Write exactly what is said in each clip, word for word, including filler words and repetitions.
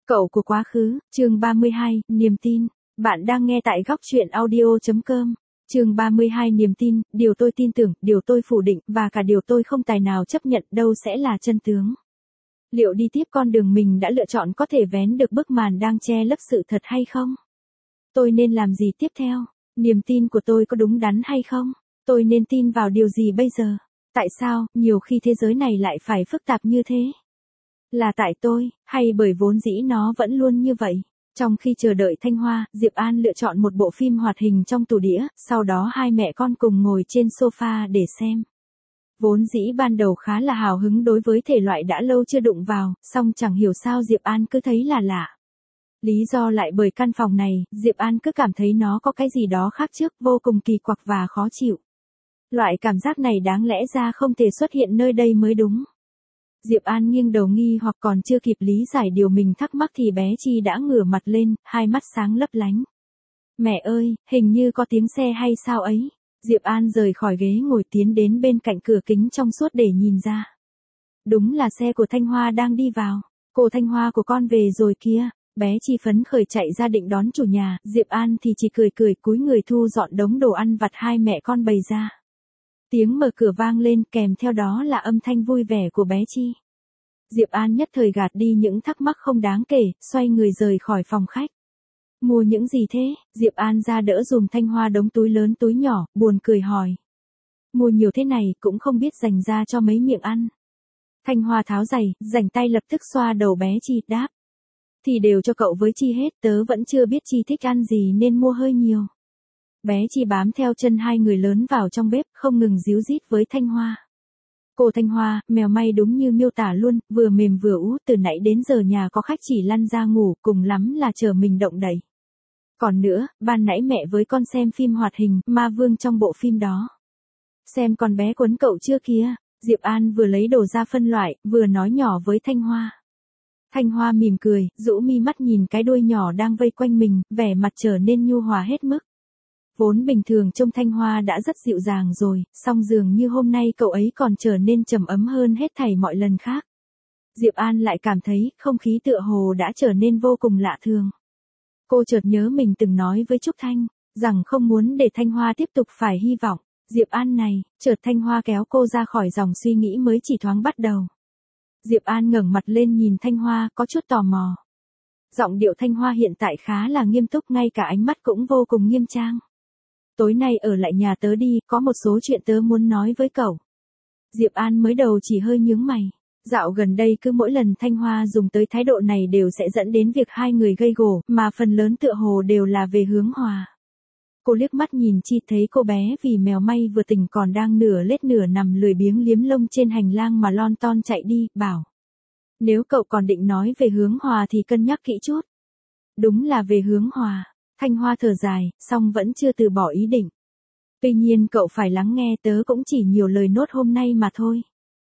Cậu của quá khứ, chương ba mươi hai, niềm tin. Bạn đang nghe tại góc truyện audio.com. Chương ba mươi hai niềm tin, điều tôi tin tưởng, điều tôi phủ định, và cả điều tôi không tài nào chấp nhận đâu sẽ là chân tướng. Liệu đi tiếp con đường mình đã lựa chọn có thể vén được bức màn đang che lấp sự thật hay không? Tôi nên làm gì tiếp theo? Niềm tin của tôi có đúng đắn hay không? Tôi nên tin vào điều gì bây giờ? Tại sao, nhiều khi thế giới này lại phải phức tạp như thế? Là tại tôi, hay bởi vốn dĩ nó vẫn luôn như vậy? Trong khi chờ đợi Thanh Hoa, Diệp An lựa chọn một bộ phim hoạt hình trong tủ đĩa, sau đó hai mẹ con cùng ngồi trên sofa để xem. Vốn dĩ ban đầu khá là hào hứng đối với thể loại đã lâu chưa đụng vào, song chẳng hiểu sao Diệp An cứ thấy là lạ. Lý do lại bởi căn phòng này, Diệp An cứ cảm thấy nó có cái gì đó khác trước, vô cùng kỳ quặc và khó chịu. Loại cảm giác này đáng lẽ ra không thể xuất hiện nơi đây mới đúng. Diệp An nghiêng đầu nghi hoặc còn chưa kịp lý giải điều mình thắc mắc thì bé Chi đã ngửa mặt lên, hai mắt sáng lấp lánh. Mẹ ơi, hình như có tiếng xe hay sao ấy. Diệp An rời khỏi ghế ngồi tiến đến bên cạnh cửa kính trong suốt để nhìn ra. Đúng là xe của Thanh Hoa đang đi vào. Cô Thanh Hoa của con về rồi kia. Bé Chi phấn khởi chạy ra định đón chủ nhà, Diệp An thì chỉ cười cười cúi người thu dọn đống đồ ăn vặt hai mẹ con bày ra. Tiếng mở cửa vang lên kèm theo đó là âm thanh vui vẻ của bé Chi. Diệp An nhất thời gạt đi những thắc mắc không đáng kể, xoay người rời khỏi phòng khách. Mua những gì thế? Diệp An ra đỡ dùm Thanh Hoa đống túi lớn túi nhỏ, buồn cười hỏi. Mua nhiều thế này cũng không biết dành ra cho mấy miệng ăn. Thanh Hoa tháo giày, rảnh tay lập tức xoa đầu bé Chi, đáp. Thì đều cho cậu với Chi hết, tớ vẫn chưa biết Chi thích ăn gì nên mua hơi nhiều. Bé Chi bám theo chân hai người lớn vào trong bếp, không ngừng díu dít với Thanh Hoa. Cô Thanh Hoa, mèo may đúng như miêu tả luôn, vừa mềm vừa ú, từ nãy đến giờ nhà có khách chỉ lăn ra ngủ, cùng lắm là chờ mình động đậy. Còn nữa, ban nãy mẹ với con xem phim hoạt hình, Ma Vương trong bộ phim đó. Xem con bé quấn cậu chưa kia? Diệp An vừa lấy đồ ra phân loại, vừa nói nhỏ với Thanh Hoa. Thanh Hoa mỉm cười, rũ mi mắt nhìn cái đuôi nhỏ đang vây quanh mình, vẻ mặt trở nên nhu hòa hết mức. Vốn bình thường trông Thanh Hoa đã rất dịu dàng rồi, song dường như hôm nay cậu ấy còn trở nên trầm ấm hơn hết thảy mọi lần khác. Diệp An lại cảm thấy không khí tựa hồ đã trở nên vô cùng lạ thường. Cô chợt nhớ mình từng nói với Trúc Thanh, rằng không muốn để Thanh Hoa tiếp tục phải hy vọng. Diệp An này, chợt Thanh Hoa kéo cô ra khỏi dòng suy nghĩ mới chỉ thoáng bắt đầu. Diệp An ngẩng mặt lên nhìn Thanh Hoa, có chút tò mò. Giọng điệu Thanh Hoa hiện tại khá là nghiêm túc, ngay cả ánh mắt cũng vô cùng nghiêm trang. Tối nay ở lại nhà tớ đi, có một số chuyện tớ muốn nói với cậu. Diệp An mới đầu chỉ hơi nhướng mày. Dạo gần đây cứ mỗi lần Thanh Hoa dùng tới thái độ này đều sẽ dẫn đến việc hai người gây gổ, mà phần lớn tựa hồ đều là về hướng hòa. Cô liếc mắt nhìn Chi thấy cô bé vì mèo may vừa tỉnh còn đang nửa lết nửa nằm lười biếng liếm lông trên hành lang mà lon ton chạy đi, bảo. Nếu cậu còn định nói về hướng hòa thì cân nhắc kỹ chút. Đúng là về hướng hòa. Thanh Hoa thở dài, song vẫn chưa từ bỏ ý định. Tuy nhiên cậu phải lắng nghe, tớ cũng chỉ nhiều lời nốt hôm nay mà thôi.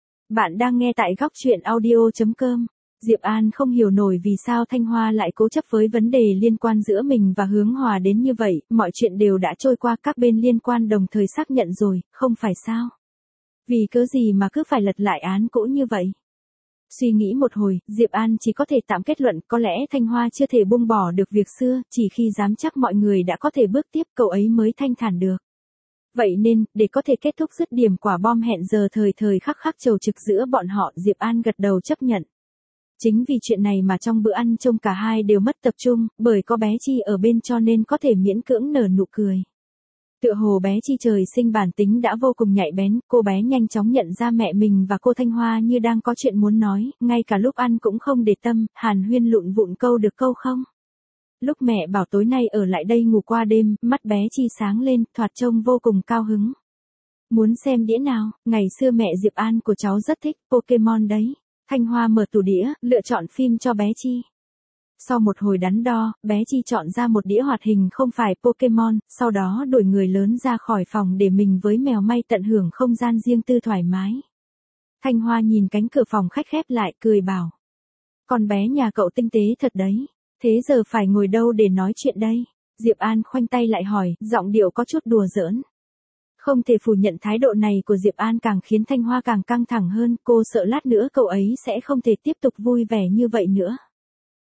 Bạn đang nghe tại góc truyện audio.com. Diệp An không hiểu nổi vì sao Thanh Hoa lại cố chấp với vấn đề liên quan giữa mình và hướng hòa đến như vậy, mọi chuyện đều đã trôi qua, các bên liên quan đồng thời xác nhận rồi, không phải sao? Vì cớ gì mà cứ phải lật lại án cũ như vậy? Suy nghĩ một hồi, Diệp An chỉ có thể tạm kết luận có lẽ Thanh Hoa chưa thể buông bỏ được việc xưa, chỉ khi dám chắc mọi người đã có thể bước tiếp cậu ấy mới thanh thản được. Vậy nên, để có thể kết thúc dứt điểm quả bom hẹn giờ thời thời khắc khắc chầu trực giữa bọn họ, Diệp An gật đầu chấp nhận. Chính vì chuyện này mà trong bữa ăn trông cả hai đều mất tập trung, bởi có bé Chi ở bên cho nên có thể miễn cưỡng nở nụ cười. Tựa hồ bé Chi trời sinh bản tính đã vô cùng nhạy bén, cô bé nhanh chóng nhận ra mẹ mình và cô Thanh Hoa như đang có chuyện muốn nói, ngay cả lúc ăn cũng không để tâm, hàn huyên lụn vụn câu được câu không. Lúc mẹ bảo tối nay ở lại đây ngủ qua đêm, mắt bé Chi sáng lên, thoạt trông vô cùng cao hứng. Muốn xem đĩa nào? Ngày xưa mẹ Diệp An của cháu rất thích Pokemon đấy. Thanh Hoa mở tủ đĩa, lựa chọn phim cho bé Chi. Sau một hồi đắn đo, bé Chi chọn ra một đĩa hoạt hình không phải Pokemon, sau đó đuổi người lớn ra khỏi phòng để mình với mèo may tận hưởng không gian riêng tư thoải mái. Thanh Hoa nhìn cánh cửa phòng khách khép lại, cười bảo. Con bé nhà cậu tinh tế thật đấy. Thế giờ phải ngồi đâu để nói chuyện đây? Diệp An khoanh tay lại hỏi, giọng điệu có chút đùa giỡn. Không thể phủ nhận thái độ này của Diệp An càng khiến Thanh Hoa càng căng thẳng hơn, cô sợ lát nữa cậu ấy sẽ không thể tiếp tục vui vẻ như vậy nữa.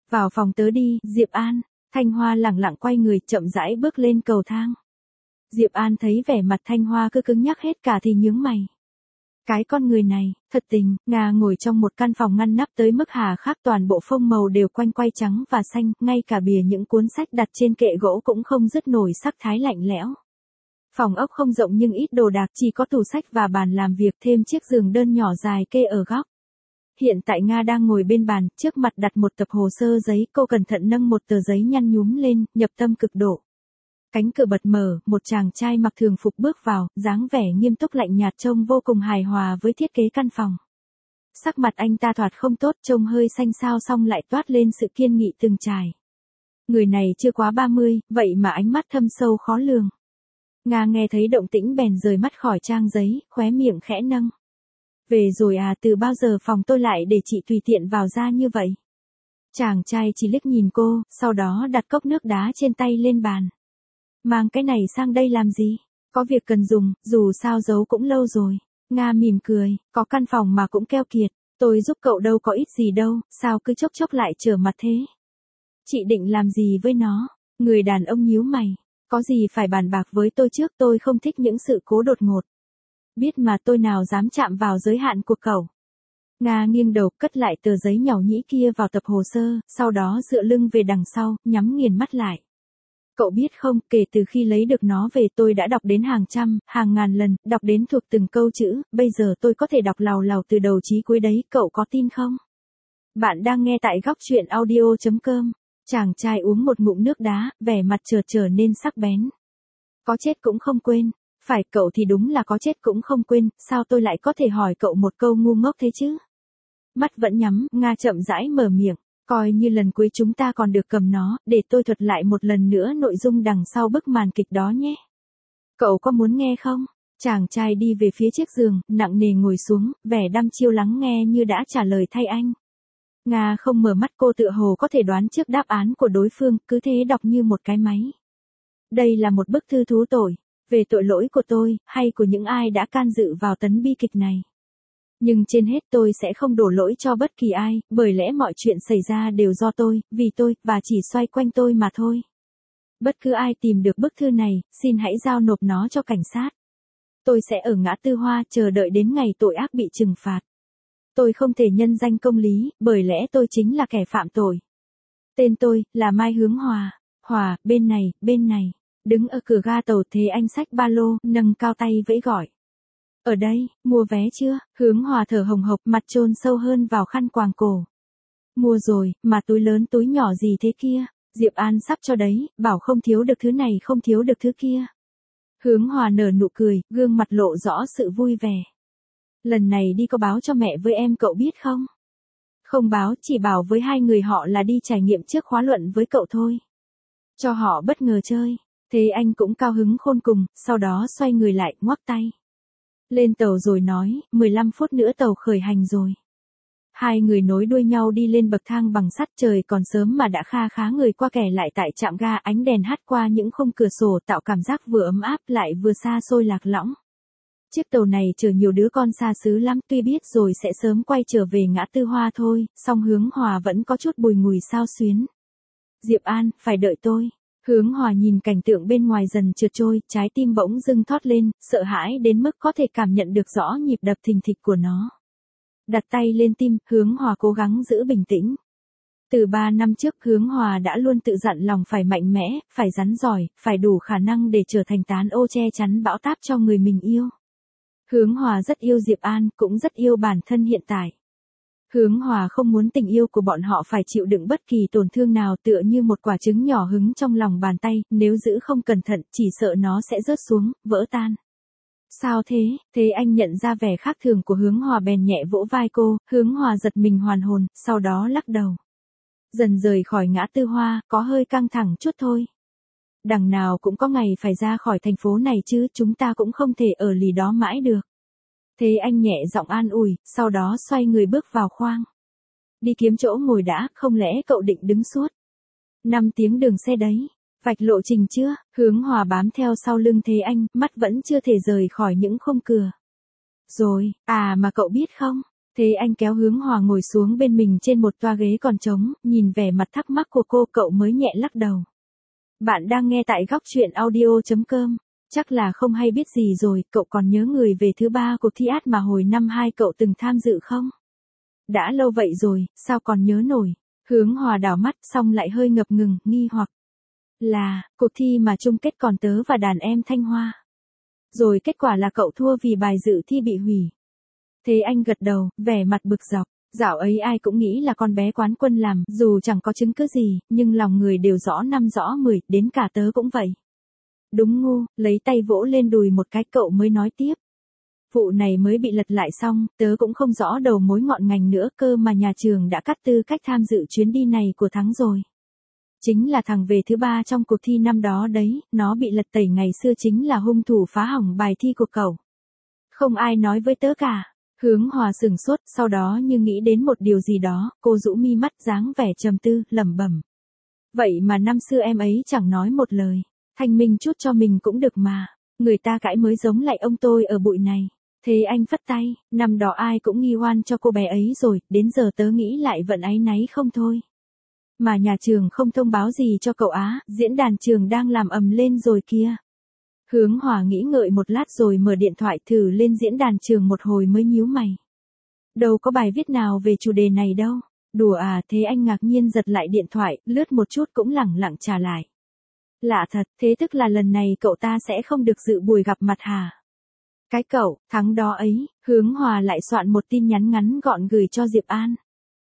Vào phòng tớ đi, Diệp An. Thanh Hoa lẳng lặng quay người chậm rãi bước lên cầu thang. Diệp An thấy vẻ mặt Thanh Hoa cứ cứng nhắc hết cả thì nhướng mày. Cái con người này, thật tình, Nga ngồi trong một căn phòng ngăn nắp tới mức hà khắc, toàn bộ phông màu đều quanh quay trắng và xanh, ngay cả bìa những cuốn sách đặt trên kệ gỗ cũng không dứt nổi sắc thái lạnh lẽo. Phòng ốc không rộng nhưng ít đồ đạc, chỉ có tủ sách và bàn làm việc, thêm chiếc giường đơn nhỏ dài kê ở góc. Hiện tại Nga đang ngồi bên bàn, trước mặt đặt một tập hồ sơ giấy, cô cẩn thận nâng một tờ giấy nhăn nhúm lên, nhập tâm cực độ. Cánh cửa bật mở, một chàng trai mặc thường phục bước vào, dáng vẻ nghiêm túc lạnh nhạt trông vô cùng hài hòa với thiết kế căn phòng. Sắc mặt anh ta thoạt không tốt, trông hơi xanh xao song lại toát lên sự kiên nghị từng trải. Người này chưa quá ba mươi, vậy mà ánh mắt thâm sâu khó lường. Nga nghe thấy động tĩnh bèn rời mắt khỏi trang giấy, khóe miệng khẽ nâng. Về rồi à, từ bao giờ phòng tôi lại để chị tùy tiện vào ra như vậy? Chàng trai chỉ liếc nhìn cô, sau đó đặt cốc nước đá trên tay lên bàn. Mang cái này sang đây làm gì? Có việc cần dùng, dù sao giấu cũng lâu rồi. Nga mỉm cười, có căn phòng mà cũng keo kiệt. Tôi giúp cậu đâu có ít gì đâu, sao cứ chốc chốc lại trở mặt thế? Chị định làm gì với nó? Người đàn ông nhíu mày. Có gì phải bàn bạc với tôi trước, tôi không thích những sự cố đột ngột. Biết mà, tôi nào dám chạm vào giới hạn của cậu. Nga nghiêng đầu, cất lại tờ giấy nhỏ nhĩ kia vào tập hồ sơ, sau đó dựa lưng về đằng sau, nhắm nghiền mắt lại. Cậu biết không, kể từ khi lấy được nó về tôi đã đọc đến hàng trăm, hàng ngàn lần, đọc đến thuộc từng câu chữ, bây giờ tôi có thể đọc lào lào từ đầu chí cuối đấy, cậu có tin không? Bạn đang nghe tại góc truyện audio chấm com. Chàng trai uống một ngụm nước đá, vẻ mặt chợt trở nên sắc bén. Có chết cũng không quên. Phải, cậu thì đúng là có chết cũng không quên, sao tôi lại có thể hỏi cậu một câu ngu ngốc thế chứ? Mắt vẫn nhắm, Nga chậm rãi mở miệng. Coi như lần cuối chúng ta còn được cầm nó, để tôi thuật lại một lần nữa nội dung đằng sau bức màn kịch đó nhé. Cậu có muốn nghe không? Chàng trai đi về phía chiếc giường, nặng nề ngồi xuống, vẻ đăm chiêu lắng nghe như đã trả lời thay anh. Nga không mở mắt, cô tựa hồ có thể đoán trước đáp án của đối phương, cứ thế đọc như một cái máy. Đây là một bức thư thú tội, về tội lỗi của tôi, hay của những ai đã can dự vào tấn bi kịch này. Nhưng trên hết tôi sẽ không đổ lỗi cho bất kỳ ai, bởi lẽ mọi chuyện xảy ra đều do tôi, vì tôi, và chỉ xoay quanh tôi mà thôi. Bất cứ ai tìm được bức thư này, xin hãy giao nộp nó cho cảnh sát. Tôi sẽ ở ngã tư Hoa chờ đợi đến ngày tội ác bị trừng phạt. Tôi không thể nhân danh công lý, bởi lẽ tôi chính là kẻ phạm tội. Tên tôi, là Mai Hướng Hòa. Hòa, bên này, bên này. Đứng ở cửa ga tàu, Thế Anh xách ba lô, nâng cao tay vẫy gọi. Ở đây, mua vé chưa? Hướng Hòa thở hồng hộc, mặt chôn sâu hơn vào khăn quàng cổ. Mua rồi, mà túi lớn túi nhỏ gì thế kia? Diệp An sắp cho đấy, bảo không thiếu được thứ này không thiếu được thứ kia. Hướng Hòa nở nụ cười, gương mặt lộ rõ sự vui vẻ. Lần này đi có báo cho mẹ với em cậu biết không? Không báo, chỉ bảo với hai người họ là đi trải nghiệm trước khóa luận với cậu thôi. Cho họ bất ngờ chơi. Thế anh cũng cao hứng khôn cùng, sau đó xoay người lại, ngoắc tay. Lên tàu rồi nói, mười lăm phút nữa tàu khởi hành rồi. Hai người nối đuôi nhau đi lên bậc thang bằng sắt, trời còn sớm mà đã kha khá người qua kẻ lại tại trạm ga, ánh đèn hắt qua những khung cửa sổ tạo cảm giác vừa ấm áp lại vừa xa xôi lạc lõng. Chiếc tàu này chở nhiều đứa con xa xứ lắm, tuy biết rồi sẽ sớm quay trở về ngã tư Hoa thôi, song Hướng Hòa vẫn có chút bùi ngùi xao xuyến. Diệp An, phải đợi tôi. Hướng Hòa nhìn cảnh tượng bên ngoài dần trượt trôi, trái tim bỗng dưng thót lên, sợ hãi đến mức có thể cảm nhận được rõ nhịp đập thình thịch của nó. Đặt tay lên tim, Hướng Hòa cố gắng giữ bình tĩnh. Từ ba năm trước, Hướng Hòa đã luôn tự dặn lòng phải mạnh mẽ, phải rắn giỏi, phải đủ khả năng để trở thành tán ô che chắn bão táp cho người mình yêu. Hướng Hòa rất yêu Diệp An, cũng rất yêu bản thân hiện tại. Hướng Hòa không muốn tình yêu của bọn họ phải chịu đựng bất kỳ tổn thương nào, tựa như một quả trứng nhỏ hứng trong lòng bàn tay, nếu giữ không cẩn thận, chỉ sợ nó sẽ rớt xuống, vỡ tan. Sao thế? Thế anh nhận ra vẻ khác thường của Hướng Hòa bèn nhẹ vỗ vai cô, Hướng Hòa giật mình hoàn hồn, sau đó lắc đầu. Dần rời khỏi ngã tư Hoa, có hơi căng thẳng chút thôi. Đằng nào cũng có ngày phải ra khỏi thành phố này chứ, chúng ta cũng không thể ở lì đó mãi được. Thế anh nhẹ giọng an ủi, sau đó xoay người bước vào khoang. Đi kiếm chỗ ngồi đã, không lẽ cậu định đứng suốt? Năm tiếng đường xe đấy. Vạch lộ trình chưa? Hướng Hòa bám theo sau lưng Thế Anh, mắt vẫn chưa thể rời khỏi những khung cửa. Rồi, à mà cậu biết không? Thế anh kéo Hướng Hòa ngồi xuống bên mình trên một toa ghế còn trống, nhìn vẻ mặt thắc mắc của cô, cậu mới nhẹ lắc đầu. Bạn đang nghe tại góc chuyện audio.com. Chắc là không hay biết gì rồi, cậu còn nhớ người về thứ ba cuộc thi át mà hồi năm hai cậu từng tham dự không? Đã lâu vậy rồi, sao còn nhớ nổi? Hướng Hòa đảo mắt xong lại hơi ngập ngừng, nghi hoặc. Là, cuộc thi mà chung kết còn tớ và đàn em Thanh Hoa. Rồi kết quả là cậu thua vì bài dự thi bị hủy. Thế anh gật đầu, vẻ mặt bực dọc. Dạo ấy ai cũng nghĩ là con bé quán quân làm, dù chẳng có chứng cứ gì, nhưng lòng người đều rõ năm rõ mười, đến cả tớ cũng vậy. Đúng ngu, lấy tay vỗ lên đùi một cái, cậu mới nói tiếp. Vụ này mới bị lật lại xong, tớ cũng không rõ đầu mối ngọn ngành nữa, cơ mà nhà trường đã cắt tư cách tham dự chuyến đi này của Thắng rồi. Chính là thằng về thứ ba trong cuộc thi năm đó đấy, nó bị lật tẩy ngày xưa chính là hung thủ phá hỏng bài thi của cậu. Không ai nói với tớ cả. Hướng Hòa sửng sốt, sau đó như nghĩ đến một điều gì đó, cô rũ mi mắt dáng vẻ trầm tư, lẩm bẩm. Vậy mà năm xưa em ấy chẳng nói một lời, thanh minh chút cho mình cũng được mà, người ta cãi mới giống lại ông tôi ở bụi này. Thế anh phất tay, năm đó ai cũng nghi oan cho cô bé ấy rồi, đến giờ tớ nghĩ lại vẫn áy náy không thôi. Mà nhà trường không thông báo gì cho cậu á, diễn đàn trường đang làm ầm lên rồi kia. Hướng Hòa nghĩ ngợi một lát rồi mở điện thoại thử lên diễn đàn trường một hồi mới nhíu mày. Đâu có bài viết nào về chủ đề này đâu. Đùa à, thế anh ngạc nhiên giật lại điện thoại, lướt một chút cũng lẳng lặng trả lại. Lạ thật, thế tức là lần này cậu ta sẽ không được dự buổi gặp mặt hả? Cái cậu, Thắng đó ấy, Hướng Hòa lại soạn một tin nhắn ngắn gọn gửi cho Diệp An.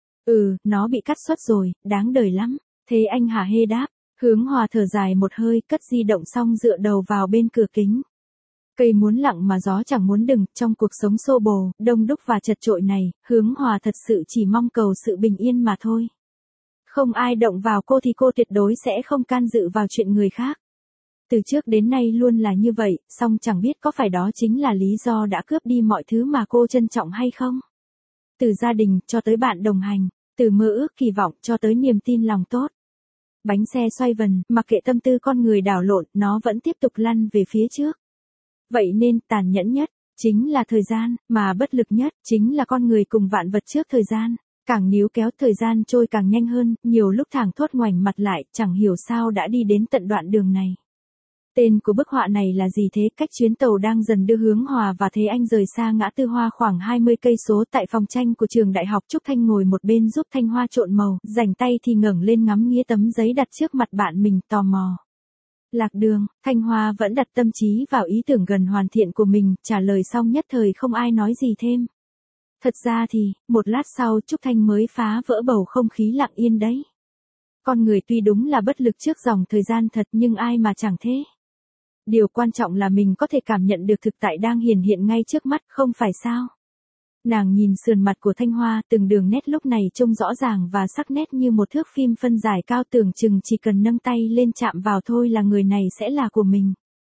Ừ, nó bị cắt xuất rồi, đáng đời lắm. Thế anh hả hê đáp. Hướng Hòa thở dài một hơi, cất di động xong dựa đầu vào bên cửa kính. Cây muốn lặng mà gió chẳng muốn đừng, trong cuộc sống xô bồ, đông đúc và chật chội này, Hướng Hòa thật sự chỉ mong cầu sự bình yên mà thôi. Không ai động vào cô thì cô tuyệt đối sẽ không can dự vào chuyện người khác. Từ trước đến nay luôn là như vậy, song chẳng biết có phải đó chính là lý do đã cướp đi mọi thứ mà cô trân trọng hay không? Từ gia đình, cho tới bạn đồng hành, từ mơ ước kỳ vọng, cho tới niềm tin lòng tốt. Bánh xe xoay vần, mặc kệ tâm tư con người đảo lộn, nó vẫn tiếp tục lăn về phía trước. Vậy nên, tàn nhẫn nhất, chính là thời gian, mà bất lực nhất, chính là con người cùng vạn vật trước thời gian. Càng níu kéo thời gian trôi càng nhanh hơn, nhiều lúc thảng thốt ngoảnh mặt lại, chẳng hiểu sao đã đi đến tận đoạn đường này. Tên của bức họa này là gì thế? Cách chuyến tàu đang dần đưa Hướng Hòa và Thế Anh rời xa ngã tư Hoa khoảng hai mươi cây số tại phòng tranh của trường đại học. Trúc Thanh ngồi một bên giúp Thanh Hoa trộn màu, rảnh tay thì ngẩng lên ngắm nghía tấm giấy đặt trước mặt bạn mình, tò mò. Lạc đường, Thanh Hoa vẫn đặt tâm trí vào ý tưởng gần hoàn thiện của mình, trả lời xong nhất thời không ai nói gì thêm. Thật ra thì, một lát sau Trúc Thanh mới phá vỡ bầu không khí lặng yên đấy. Con người tuy đúng là bất lực trước dòng thời gian thật, nhưng ai mà chẳng thế. Điều quan trọng là mình có thể cảm nhận được thực tại đang hiển hiện ngay trước mắt, không phải sao? Nàng nhìn sườn mặt của Thanh Hoa, từng đường nét lúc này trông rõ ràng và sắc nét như một thước phim phân giải cao, tưởng chừng chỉ cần nâng tay lên chạm vào thôi là người này sẽ là của mình.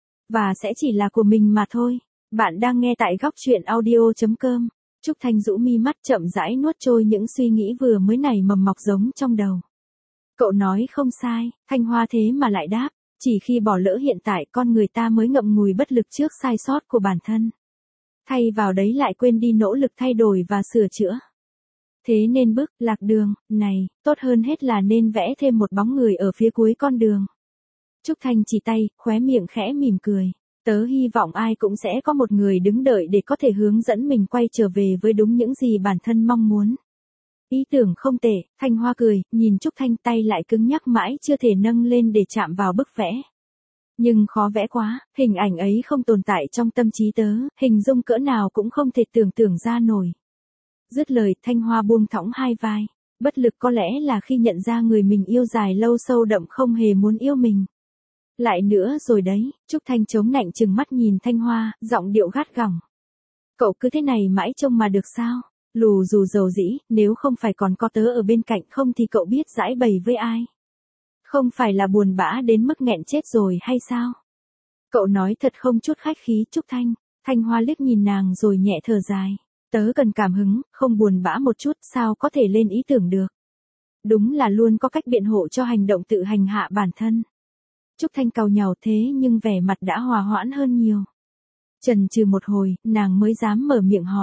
Và sẽ chỉ là của mình mà thôi. Bạn đang nghe tại góc chuyện audio.com. Trúc Thanh rũ mi mắt chậm rãi nuốt trôi những suy nghĩ vừa mới nảy mầm mọc giống trong đầu. Cậu nói không sai, Thanh Hoa thế mà lại đáp. Chỉ khi bỏ lỡ hiện tại con người ta mới ngậm ngùi bất lực trước sai sót của bản thân. Thay vào đấy lại quên đi nỗ lực thay đổi và sửa chữa. Thế nên bước lạc đường này, tốt hơn hết là nên vẽ thêm một bóng người ở phía cuối con đường. Trúc Thanh chỉ tay, khóe miệng khẽ mỉm cười. Tớ hy vọng ai cũng sẽ có một người đứng đợi để có thể hướng dẫn mình quay trở về với đúng những gì bản thân mong muốn. Ý tưởng không tệ, Thanh Hoa cười, nhìn Trúc Thanh, tay lại cứng nhắc mãi chưa thể nâng lên để chạm vào bức vẽ. Nhưng khó vẽ quá, hình ảnh ấy không tồn tại trong tâm trí tớ, hình dung cỡ nào cũng không thể tưởng tượng ra nổi. Dứt lời, Thanh Hoa buông thõng hai vai. Bất lực có lẽ là khi nhận ra người mình yêu dài lâu sâu đậm không hề muốn yêu mình. Lại nữa rồi đấy, Trúc Thanh chống nạnh trừng mắt nhìn Thanh Hoa, giọng điệu gắt gỏng. Cậu cứ thế này mãi trông mà được sao? Lù dù dầu dĩ, nếu không phải còn có tớ ở bên cạnh không thì cậu biết giải bày với ai? Không phải là buồn bã đến mức nghẹn chết rồi hay sao? Cậu nói thật không chút khách khí. Trúc Thanh. Thanh Hoa liếc nhìn nàng rồi nhẹ thở dài. Tớ cần cảm hứng, không buồn bã một chút, sao có thể lên ý tưởng được? Đúng là luôn có cách biện hộ cho hành động tự hành hạ bản thân. Trúc Thanh cau nhàu thế nhưng vẻ mặt đã hòa hoãn hơn nhiều. Chần chừ một hồi, nàng mới dám mở miệng hỏi.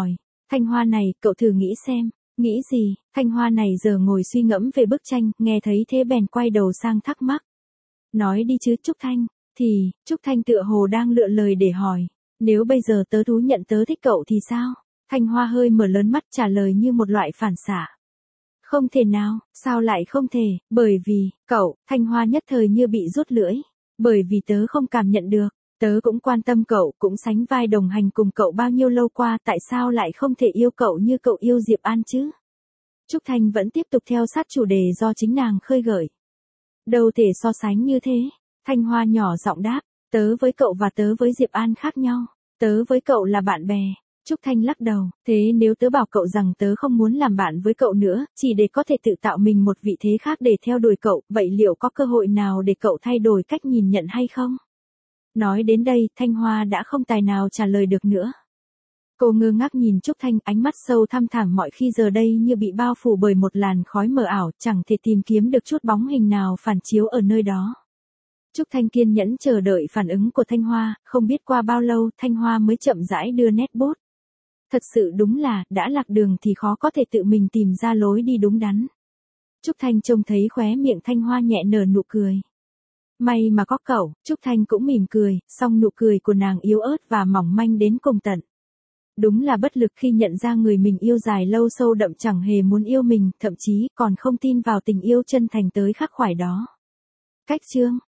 Thanh Hoa này, cậu thử nghĩ xem. Nghĩ gì? Thanh Hoa này giờ ngồi suy ngẫm về bức tranh, nghe thấy thế bèn quay đầu sang thắc mắc. Nói đi chứ Trúc Thanh. Thì, Trúc Thanh tựa hồ đang lựa lời để hỏi. Nếu bây giờ tớ thú nhận tớ thích cậu thì sao? Thanh Hoa hơi mở lớn mắt trả lời như một loại phản xạ. Không thể nào, sao lại không thể, bởi vì, cậu, Thanh Hoa nhất thời như bị rút lưỡi. Bởi vì tớ không cảm nhận được, tớ cũng quan tâm cậu, cũng sánh vai đồng hành cùng cậu bao nhiêu lâu qua, tại sao lại không thể yêu cậu như cậu yêu Diệp An chứ? Trúc Thanh vẫn tiếp tục theo sát chủ đề do chính nàng khơi gợi. Đâu thể so sánh như thế, Thanh Hoa nhỏ giọng đáp, tớ với cậu và tớ với Diệp An khác nhau, tớ với cậu là bạn bè. Trúc Thanh lắc đầu, thế nếu tớ bảo cậu rằng tớ không muốn làm bạn với cậu nữa, chỉ để có thể tự tạo mình một vị thế khác để theo đuổi cậu, vậy liệu có cơ hội nào để cậu thay đổi cách nhìn nhận hay không? Nói đến đây, Thanh Hoa đã không tài nào trả lời được nữa. Cô ngơ ngác nhìn Trúc Thanh, ánh mắt sâu thăm thẳm mọi khi giờ đây như bị bao phủ bởi một làn khói mờ ảo, chẳng thể tìm kiếm được chút bóng hình nào phản chiếu ở nơi đó. Trúc Thanh kiên nhẫn chờ đợi phản ứng của Thanh Hoa, không biết qua bao lâu Thanh Hoa mới chậm rãi đưa nét bút. Thật sự đúng là, đã lạc đường thì khó có thể tự mình tìm ra lối đi đúng đắn. Trúc Thanh trông thấy khóe miệng Thanh Hoa nhẹ nở nụ cười. May mà có cậu, Trúc Thanh cũng mỉm cười, song nụ cười của nàng yếu ớt và mỏng manh đến cùng tận. Đúng là bất lực khi nhận ra người mình yêu dài lâu sâu đậm chẳng hề muốn yêu mình, thậm chí còn không tin vào tình yêu chân thành tới khắc khoải đó. Cách chương